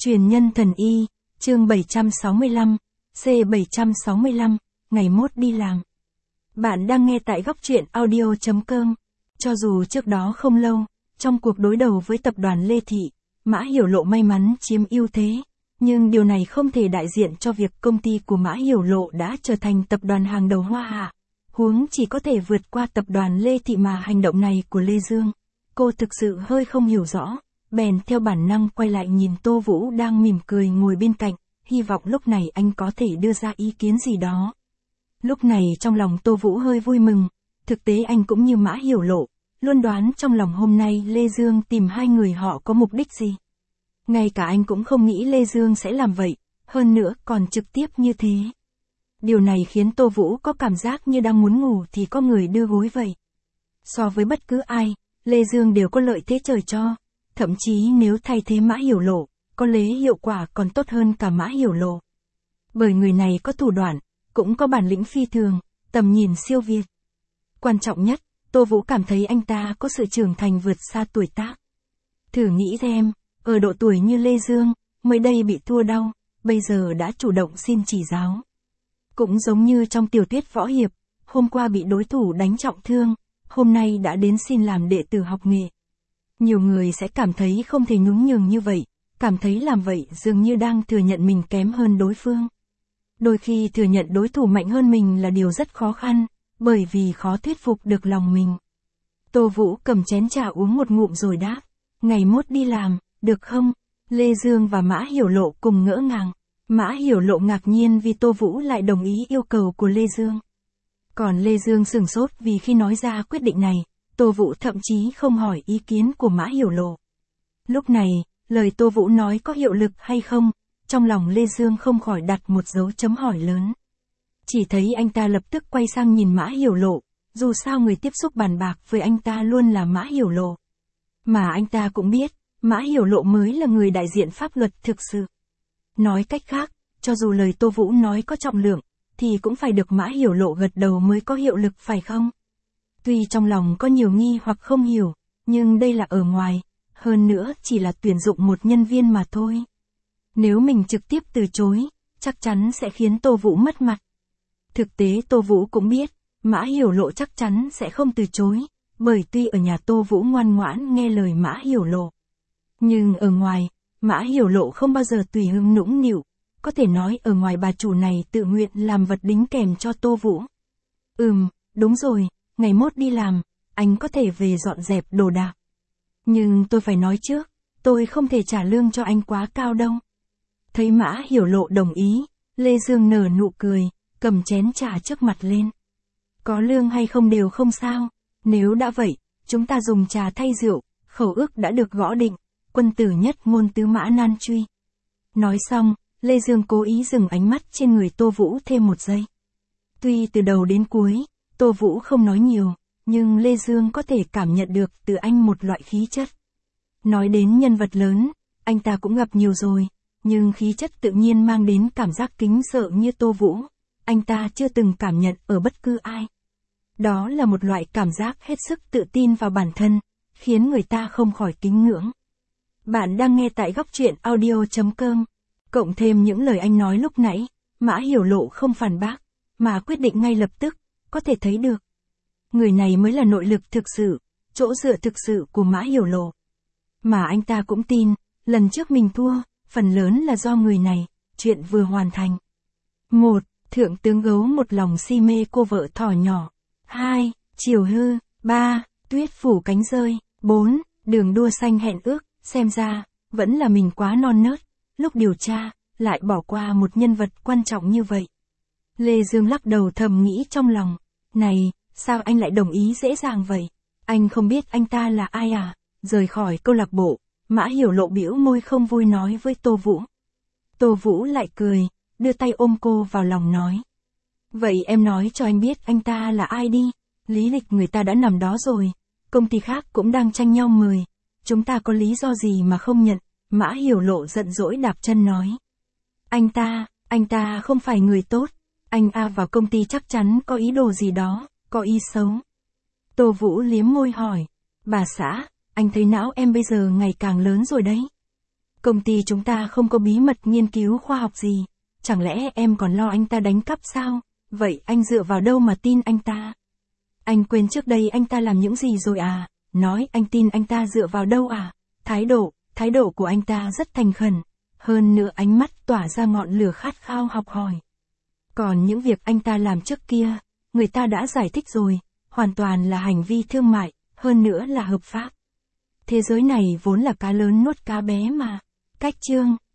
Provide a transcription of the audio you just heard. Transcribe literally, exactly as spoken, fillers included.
Truyền nhân thần y, chương bảy trăm sáu mươi lăm, C bảy trăm sáu mươi lăm, ngày mốt đi làm. Bạn đang nghe tại góc truyện audio chấm com. Cho dù trước đó không lâu, trong cuộc đối đầu với tập đoàn Lê Thị, Mã Hiểu Lộ may mắn chiếm ưu thế, nhưng điều này không thể đại diện cho việc công ty của Mã Hiểu Lộ đã trở thành tập đoàn hàng đầu Hoa Hạ. Huống chỉ có thể vượt qua tập đoàn Lê Thị mà hành động này của Lê Dương. Cô thực sự hơi không hiểu rõ, bèn theo bản năng quay lại nhìn Tô Vũ đang mỉm cười ngồi bên cạnh, hy vọng lúc này anh có thể đưa ra ý kiến gì đó. Lúc này trong lòng Tô Vũ hơi vui mừng, thực tế anh cũng như Mã Hiểu Lộ, luôn đoán trong lòng hôm nay Lê Dương tìm hai người họ có mục đích gì. Ngay cả anh cũng không nghĩ Lê Dương sẽ làm vậy, hơn nữa còn trực tiếp như thế. Điều này khiến Tô Vũ có cảm giác như đang muốn ngủ thì có người đưa gối vậy. So với bất cứ ai, Lê Dương đều có lợi thế trời cho, thậm chí nếu thay thế Mã Hiểu Lộ, có lẽ hiệu quả còn tốt hơn cả Mã Hiểu Lộ. Bởi người này có thủ đoạn, cũng có bản lĩnh phi thường, tầm nhìn siêu việt. Quan trọng nhất, Tô Vũ cảm thấy anh ta có sự trưởng thành vượt xa tuổi tác. Thử nghĩ xem, ở độ tuổi như Lê Dương, mới đây bị thua đau, bây giờ đã chủ động xin chỉ giáo. Cũng giống như trong tiểu thuyết võ hiệp, hôm qua bị đối thủ đánh trọng thương, hôm nay đã đến xin làm đệ tử học nghệ. Nhiều người sẽ cảm thấy không thể nhún nhường như vậy, cảm thấy làm vậy dường như đang thừa nhận mình kém hơn đối phương. Đôi khi thừa nhận đối thủ mạnh hơn mình là điều rất khó khăn, bởi vì khó thuyết phục được lòng mình. Tô Vũ cầm chén trà uống một ngụm rồi đáp, ngày mốt đi làm, được không? Lê Dương và Mã Hiểu Lộ cùng ngỡ ngàng. Mã Hiểu Lộ ngạc nhiên vì Tô Vũ lại đồng ý yêu cầu của Lê Dương. Còn Lê Dương sửng sốt vì khi nói ra quyết định này, Tô Vũ thậm chí không hỏi ý kiến của Mã Hiểu Lộ. Lúc này, lời Tô Vũ nói có hiệu lực hay không, trong lòng Lê Dương không khỏi đặt một dấu chấm hỏi lớn. Chỉ thấy anh ta lập tức quay sang nhìn Mã Hiểu Lộ, dù sao người tiếp xúc bàn bạc với anh ta luôn là Mã Hiểu Lộ. Mà anh ta cũng biết, Mã Hiểu Lộ mới là người đại diện pháp luật thực sự. Nói cách khác, cho dù lời Tô Vũ nói có trọng lượng, thì cũng phải được Mã Hiểu Lộ gật đầu mới có hiệu lực phải không? Tuy trong lòng có nhiều nghi hoặc không hiểu, nhưng đây là ở ngoài, hơn nữa chỉ là tuyển dụng một nhân viên mà thôi. Nếu mình trực tiếp từ chối, chắc chắn sẽ khiến Tô Vũ mất mặt. Thực tế Tô Vũ cũng biết, Mã Hiểu Lộ chắc chắn sẽ không từ chối, bởi tuy ở nhà Tô Vũ ngoan ngoãn nghe lời Mã Hiểu Lộ. Nhưng ở ngoài, Mã Hiểu Lộ không bao giờ tùy hứng nũng nịu, có thể nói ở ngoài bà chủ này tự nguyện làm vật đính kèm cho Tô Vũ. Ừm, đúng rồi, ngày mốt đi làm, anh có thể về dọn dẹp đồ đạc. Nhưng tôi phải nói trước, tôi không thể trả lương cho anh quá cao đâu. Thấy Mã Hiểu Lộ đồng ý, Lê Dương nở nụ cười, cầm chén trà trước mặt lên. Có lương hay không đều không sao, nếu đã vậy, chúng ta dùng trà thay rượu, khẩu ước đã được gõ định, quân tử nhất ngôn tứ mã nan truy. Nói xong, Lê Dương cố ý dừng ánh mắt trên người Tô Vũ thêm một giây. Tuy từ đầu đến cuối, Tô Vũ không nói nhiều, nhưng Lê Dương có thể cảm nhận được từ anh một loại khí chất. Nói đến nhân vật lớn, anh ta cũng gặp nhiều rồi, nhưng khí chất tự nhiên mang đến cảm giác kính sợ như Tô Vũ, anh ta chưa từng cảm nhận ở bất cứ ai. Đó là một loại cảm giác hết sức tự tin vào bản thân, khiến người ta không khỏi kính ngưỡng. Bạn đang nghe tại góc truyện audio chấm com. Cộng thêm những lời anh nói lúc nãy, Mã Hiểu Lộ không phản bác, mà quyết định ngay lập tức, có thể thấy được. Người này mới là nội lực thực sự, chỗ dựa thực sự của Mã Hiểu Lộ. Mà anh ta cũng tin, lần trước mình thua, phần lớn là do người này, chuyện vừa hoàn thành. một. Thượng tướng Gấu một lòng si mê cô vợ thỏ nhỏ. hai. Chiều hư. ba. Tuyết phủ cánh rơi. bốn. Đường đua xanh hẹn ước, xem ra, vẫn là mình quá non nớt. Lúc điều tra, lại bỏ qua một nhân vật quan trọng như vậy. Lê Dương lắc đầu thầm nghĩ trong lòng, này, sao anh lại đồng ý dễ dàng vậy? Anh không biết anh ta là ai à? Rời khỏi câu lạc bộ, Mã Hiểu Lộ bĩu môi không vui nói với Tô Vũ. Tô Vũ lại cười, đưa tay ôm cô vào lòng nói. Vậy em nói cho anh biết anh ta là ai đi, lý lịch người ta đã nằm đó rồi, công ty khác cũng đang tranh nhau mời, chúng ta có lý do gì mà không nhận? Mã Hiểu Lộ giận dỗi đạp chân nói. Anh ta, anh ta không phải người tốt, anh A vào công ty chắc chắn có ý đồ gì đó, có ý xấu. Tô Vũ liếm môi hỏi, bà xã, anh thấy não em bây giờ ngày càng lớn rồi đấy. Công ty chúng ta không có bí mật nghiên cứu khoa học gì. Chẳng lẽ em còn lo anh ta đánh cắp sao? Vậy anh dựa vào đâu mà tin anh ta? Anh quên trước đây anh ta làm những gì rồi à? Nói anh tin anh ta dựa vào đâu à? Thái độ, thái độ của anh ta rất thành khẩn. Hơn nữa ánh mắt tỏa ra ngọn lửa khát khao học hỏi. Còn những việc anh ta làm trước kia, người ta đã giải thích rồi, hoàn toàn là hành vi thương mại, hơn nữa là hợp pháp. Thế giới này vốn là cá lớn nuốt cá bé mà. Cách chương